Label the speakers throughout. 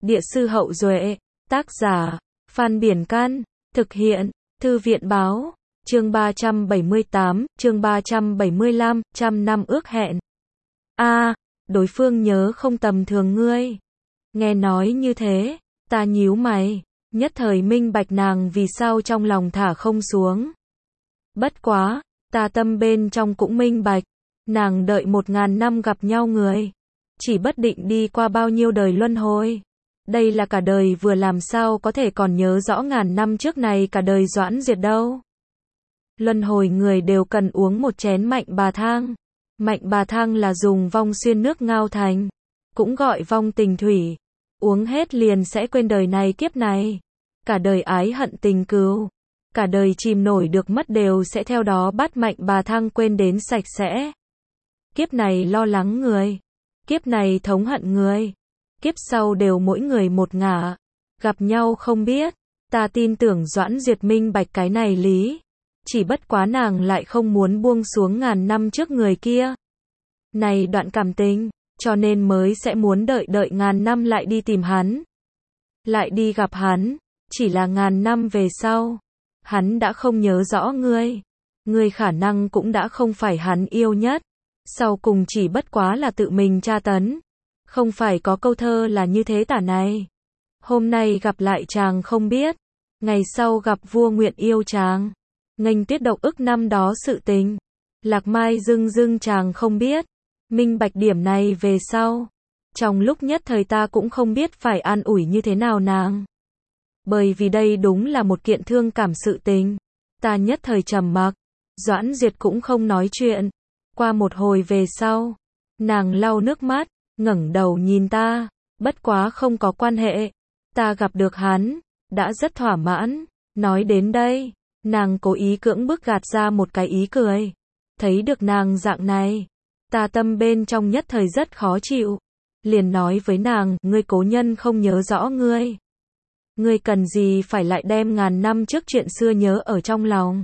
Speaker 1: Địa sư Hậu Duệ, tác giả, Phan Biển Can, thực hiện, Thư viện Báo, chương 378, chương 375, trăm năm ước hẹn. Đối phương nhớ không tầm thường ngươi. Nghe nói như thế, ta nhíu mày, nhất thời minh bạch nàng vì sao trong lòng thả không xuống. Bất quá, ta tâm bên trong cũng minh bạch, nàng đợi 1000 năm gặp nhau người, chỉ bất định đi qua bao nhiêu đời luân hồi. Đây là cả đời vừa làm sao có thể còn nhớ rõ 1000 năm trước này cả đời Doãn Diệt đâu. Luân hồi người đều cần uống một chén mạnh bà thang. Mạnh bà thang là dùng vong xuyên nước ngao thành, cũng gọi vong tình thủy. Uống hết liền sẽ quên đời này kiếp này. Cả đời ái hận tình cừu, cả đời chìm nổi được mất đều sẽ theo đó bắt mạnh bà thang quên đến sạch sẽ. Kiếp này lo lắng người, kiếp này thống hận người, kiếp sau đều mỗi người một ngả. Gặp nhau không biết, ta tin tưởng Doãn Diệt minh bạch cái này lý. Chỉ bất quá nàng lại không muốn buông xuống 1000 năm trước người kia. Này đoạn cảm tình, cho nên mới sẽ muốn đợi 1000 năm lại đi tìm hắn. Lại đi gặp hắn, chỉ là 1000 năm về sau. Hắn đã không nhớ rõ ngươi. Ngươi khả năng cũng đã không phải hắn yêu nhất. Sau cùng chỉ bất quá là tự mình tra tấn. Không phải có câu thơ là như thế tả này. Hôm nay gặp lại chàng không biết, ngày sau gặp vua nguyện yêu chàng. Nghênh tuyết độc ức năm đó sự tình. Lạc mai dưng dưng chàng không biết. Minh bạch điểm này về sau. Trong lúc nhất thời ta cũng không biết phải an ủi như thế nào nàng. Bởi vì đây đúng là một kiện thương cảm sự tình. Ta nhất thời trầm mặc. Doãn Diệt cũng không nói chuyện. Qua một hồi về sau, nàng lau nước mắt, ngẩng đầu nhìn ta. Bất quá không có quan hệ. Ta gặp được hắn, đã rất thỏa mãn. Nói đến đây, nàng cố ý cưỡng bức gạt ra một cái ý cười. Thấy được nàng dạng này, ta tâm bên trong nhất thời rất khó chịu. Liền nói với nàng, ngươi cố nhân không nhớ rõ ngươi. Ngươi cần gì phải lại đem 1000 năm trước chuyện xưa nhớ ở trong lòng.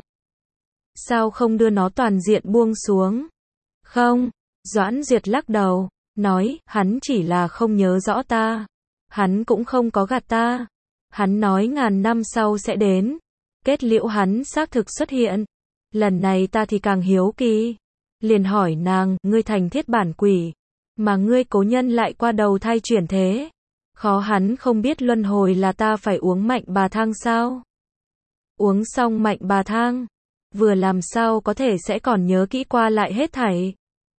Speaker 1: Sao không đưa nó toàn diện buông xuống? Không, Doãn Diệt lắc đầu, nói, hắn chỉ là không nhớ rõ ta. Hắn cũng không có gạt ta. Hắn nói 1000 năm sau sẽ đến. Kết liễu hắn xác thực xuất hiện. Lần này ta thì càng hiếu kỳ. Liền hỏi nàng, ngươi thành thiết bản quỷ, mà ngươi cố nhân lại qua đầu thai chuyển thế. Khó hắn không biết luân hồi là ta phải uống mạnh bà thang sao? Uống xong mạnh bà thang, vừa làm sao có thể sẽ còn nhớ kỹ qua lại hết thảy.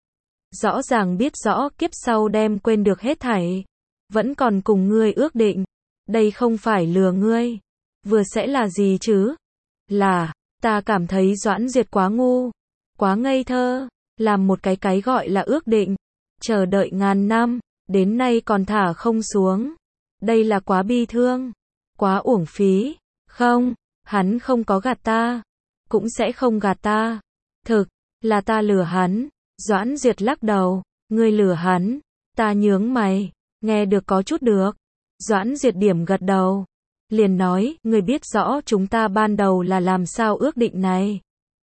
Speaker 1: Rõ ràng biết rõ kiếp sau đem quên được hết thảy. Vẫn còn cùng ngươi ước định. Đây không phải lừa ngươi. Vừa sẽ là gì chứ? Là, ta cảm thấy Doãn Diệt quá ngu, quá ngây thơ, làm một cái gọi là ước định, chờ đợi 1000 năm, đến nay còn thả không xuống. Đây là quá bi thương, quá uổng phí. Không, hắn không có gạt ta, cũng sẽ không gạt ta. Thực, là ta lừa hắn. Doãn Diệt lắc đầu, ngươi lừa hắn. Ta nhướng mày, nghe được có chút được. Doãn Diệt điểm gật đầu. Liền nói, ngươi biết rõ chúng ta ban đầu là làm sao ước định này.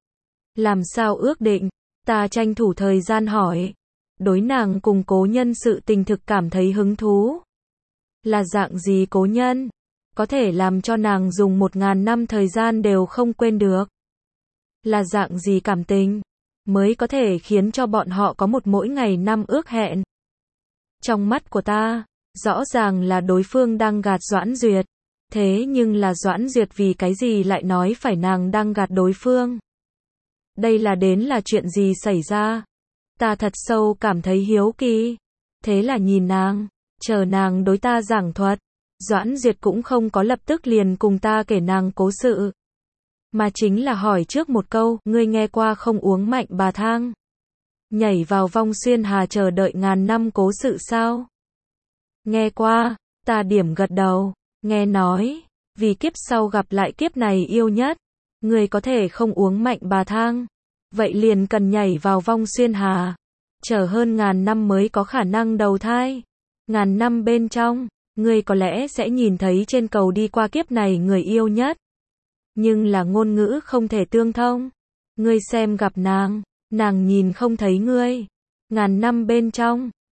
Speaker 1: Làm sao ước định? Ta tranh thủ thời gian hỏi. Đối nàng cùng cố nhân sự tình thực cảm thấy hứng thú. Là dạng gì cố nhân? Có thể làm cho nàng dùng 1000 năm thời gian đều không quên được. Là dạng gì cảm tình? Mới có thể khiến cho bọn họ có một mỗi ngày năm ước hẹn. Trong mắt của ta, rõ ràng là đối phương đang gạt Doãn Duyệt. Thế nhưng là Doãn Duyệt vì cái gì lại nói phải nàng đang gạt đối phương? Đây là đến là chuyện gì xảy ra? Ta thật sâu cảm thấy hiếu kỳ. Thế là nhìn nàng, chờ nàng đối ta giảng thuật. Doãn Duyệt cũng không có lập tức liền cùng ta kể nàng cố sự. Mà chính là hỏi trước một câu, ngươi nghe qua không uống mạnh bà thang? Nhảy vào vong xuyên hà chờ đợi 1000 năm cố sự sao? Nghe qua, ta điểm gật đầu. Nghe nói, vì kiếp sau gặp lại kiếp này yêu nhất, người có thể không uống mạnh bà thang. Vậy liền cần nhảy vào vong xuyên hà. Chờ hơn 1000 năm mới có khả năng đầu thai. 1000 năm bên trong, người có lẽ sẽ nhìn thấy trên cầu đi qua kiếp này người yêu nhất. Nhưng là ngôn ngữ không thể tương thông. Ngươi xem gặp nàng nhìn không thấy ngươi. 1000 năm bên trong,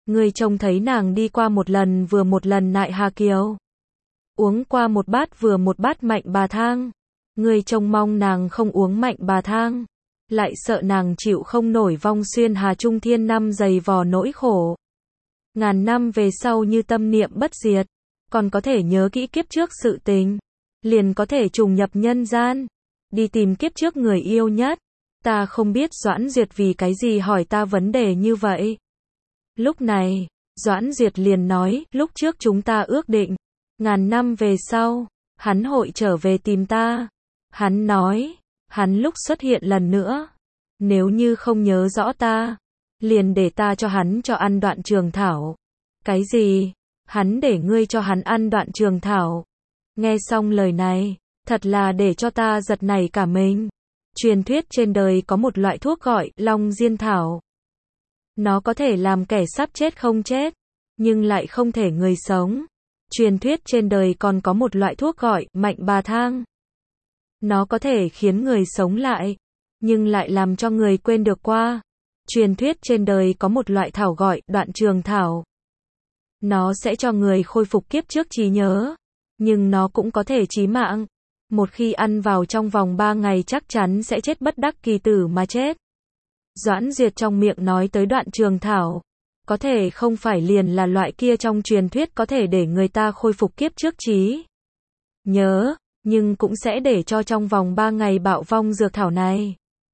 Speaker 1: Ngươi trông thấy nàng đi qua một lần vừa một lần nại Hà Kiều. Uống qua một bát vừa một bát mạnh bà thang. Ngươi trông mong nàng không uống mạnh bà thang. Lại sợ nàng chịu không nổi vong xuyên hà trung thiên năm dày vò nỗi khổ. Ngàn năm về sau như tâm niệm bất diệt. Còn có thể nhớ kỹ kiếp trước sự tình. Liền có thể trùng nhập nhân gian. Đi tìm kiếp trước người yêu nhất. Ta không biết Doãn Duyệt vì cái gì hỏi ta vấn đề như vậy. Lúc này, Doãn Duyệt liền nói, lúc trước chúng ta ước định. Ngàn năm về sau, hắn hội trở về tìm ta. Hắn nói, hắn lúc xuất hiện lần nữa. Nếu như không nhớ rõ ta, liền để ta cho hắn cho ăn đoạn trường thảo. Cái gì? Hắn để ngươi cho hắn ăn đoạn trường thảo. Nghe xong lời này, thật là để cho ta giật nảy cả mình. Truyền thuyết trên đời có một loại thuốc gọi Long Diên Thảo. Nó có thể làm kẻ sắp chết không chết, nhưng lại không thể người sống. Truyền thuyết trên đời còn có một loại thuốc gọi Mạnh Bà Thang. Nó có thể khiến người sống lại, nhưng lại làm cho người quên được qua. Truyền thuyết trên đời có một loại thảo gọi Đoạn Trường Thảo. Nó sẽ cho người khôi phục kiếp trước trí nhớ, nhưng nó cũng có thể chí mạng. Một khi ăn vào trong vòng 3 ngày chắc chắn sẽ chết bất đắc kỳ tử mà chết. Doãn Duyệt trong miệng nói tới Đoạn Trường Thảo. Có thể không phải liền là loại kia trong truyền thuyết có thể để người ta khôi phục kiếp trước trí nhớ, nhưng cũng sẽ để cho trong vòng 3 ngày bạo vong dược thảo này.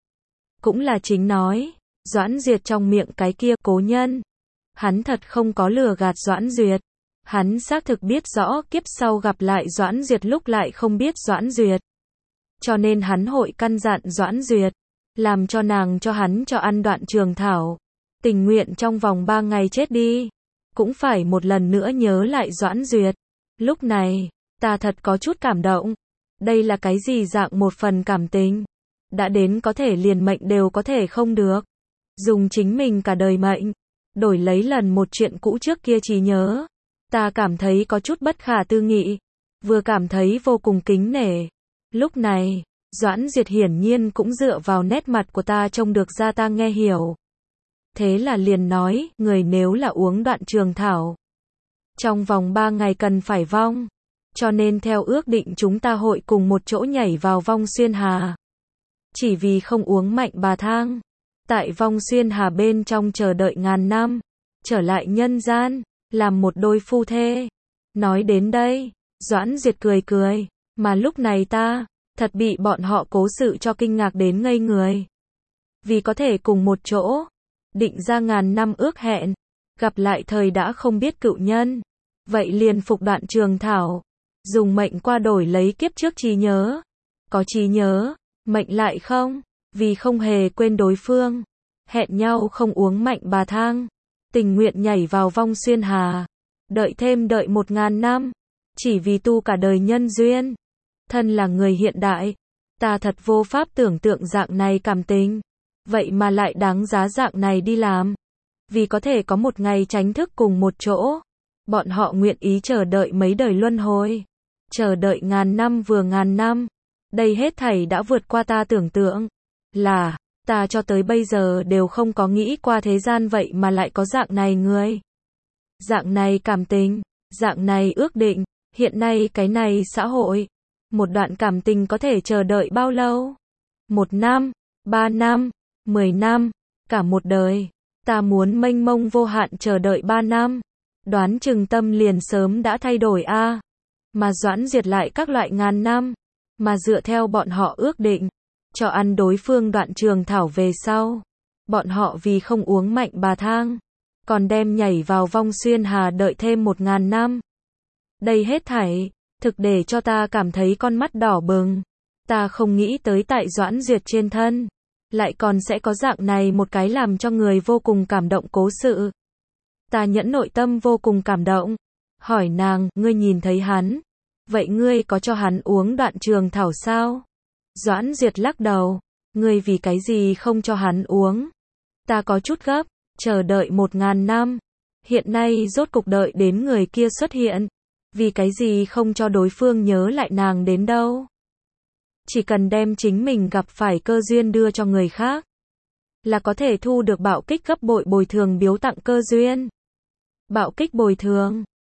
Speaker 1: Cũng là chính nói, Doãn Duyệt trong miệng cái kia cố nhân. Hắn thật không có lừa gạt Doãn Duyệt. Hắn xác thực biết rõ kiếp sau gặp lại Doãn Duyệt lúc lại không biết Doãn Duyệt. Cho nên hắn hội căn dặn Doãn Duyệt, làm cho nàng cho hắn cho ăn đoạn trường thảo. Tình nguyện trong vòng 3 ngày chết đi. Cũng phải một lần nữa nhớ lại Doãn Duyệt. Lúc này, ta thật có chút cảm động. Đây là cái gì dạng một phần cảm tình. Đã đến có thể liền mệnh đều có thể không được. Dùng chính mình cả đời mệnh. Đổi lấy lần một chuyện cũ trước kia trí nhớ. Ta cảm thấy có chút bất khả tư nghị. Vừa cảm thấy vô cùng kính nể. Lúc này, Doãn Duyệt hiển nhiên cũng dựa vào nét mặt của ta trông được ra ta nghe hiểu. Thế là liền nói, người nếu là uống đoạn trường thảo. Trong vòng 3 ngày cần phải vong. Cho nên theo ước định chúng ta hội cùng một chỗ nhảy vào vong xuyên hà. Chỉ vì không uống mạnh bà thang. Tại vong xuyên hà bên trong chờ đợi ngàn năm. Trở lại nhân gian, làm một đôi phu thê. Nói đến đây, Doãn Duyệt cười cười. Mà lúc này ta, thật bị bọn họ cố sự cho kinh ngạc đến ngây người. Vì có thể cùng một chỗ, định ra ngàn năm ước hẹn, gặp lại thời đã không biết cựu nhân. Vậy liền phục đoạn trường thảo, dùng mệnh qua đổi lấy kiếp trước trí nhớ. Có trí nhớ, mệnh lại không, vì không hề quên đối phương. Hẹn nhau không uống mạnh bà thang, tình nguyện nhảy vào vong xuyên hà. Đợi thêm đợi 1000 năm, chỉ vì tu cả đời nhân duyên. Thân là người hiện đại, ta thật vô pháp tưởng tượng dạng này cảm tình. Vậy mà lại đáng giá dạng này đi làm. Vì có thể có một ngày tránh thức cùng một chỗ. Bọn họ nguyện ý chờ đợi mấy đời luân hồi. Chờ đợi ngàn năm vừa ngàn năm. Đây hết thảy đã vượt qua ta tưởng tượng. Là, ta cho tới bây giờ đều không có nghĩ qua thế gian vậy mà lại có dạng này người. Dạng này cảm tình, dạng này ước định. Hiện nay cái này xã hội. Một đoạn cảm tình có thể chờ đợi bao lâu? 1 năm, 3 năm, 10 năm, cả một đời. Ta muốn mênh mông vô hạn chờ đợi 3 năm. Đoán chừng tâm liền sớm đã thay đổi a. Mà Doãn Duyệt lại các loại ngàn năm. Mà dựa theo bọn họ ước định, cho ăn đối phương đoạn trường thảo về sau. Bọn họ vì không uống mạnh bà thang, còn đem nhảy vào vong xuyên hà đợi thêm 1000 năm. Đây hết thảy, thực để cho ta cảm thấy con mắt đỏ bừng. Ta không nghĩ tới tại Doãn Duyệt trên thân, lại còn sẽ có dạng này một cái làm cho người vô cùng cảm động cố sự. Ta nhẫn nội tâm vô cùng cảm động. Hỏi nàng, ngươi nhìn thấy hắn. Vậy ngươi có cho hắn uống đoạn trường thảo sao? Doãn Duyệt lắc đầu. Ngươi vì cái gì không cho hắn uống? Ta có chút gấp, chờ đợi 1000 năm. Hiện nay rốt cục đợi đến người kia xuất hiện. Vì cái gì không cho đối phương nhớ lại nàng đến đâu? Chỉ cần đem chính mình gặp phải cơ duyên đưa cho người khác, là có thể thu được bạo kích gấp bội bồi thường biếu tặng cơ duyên. Bạo kích bồi thường.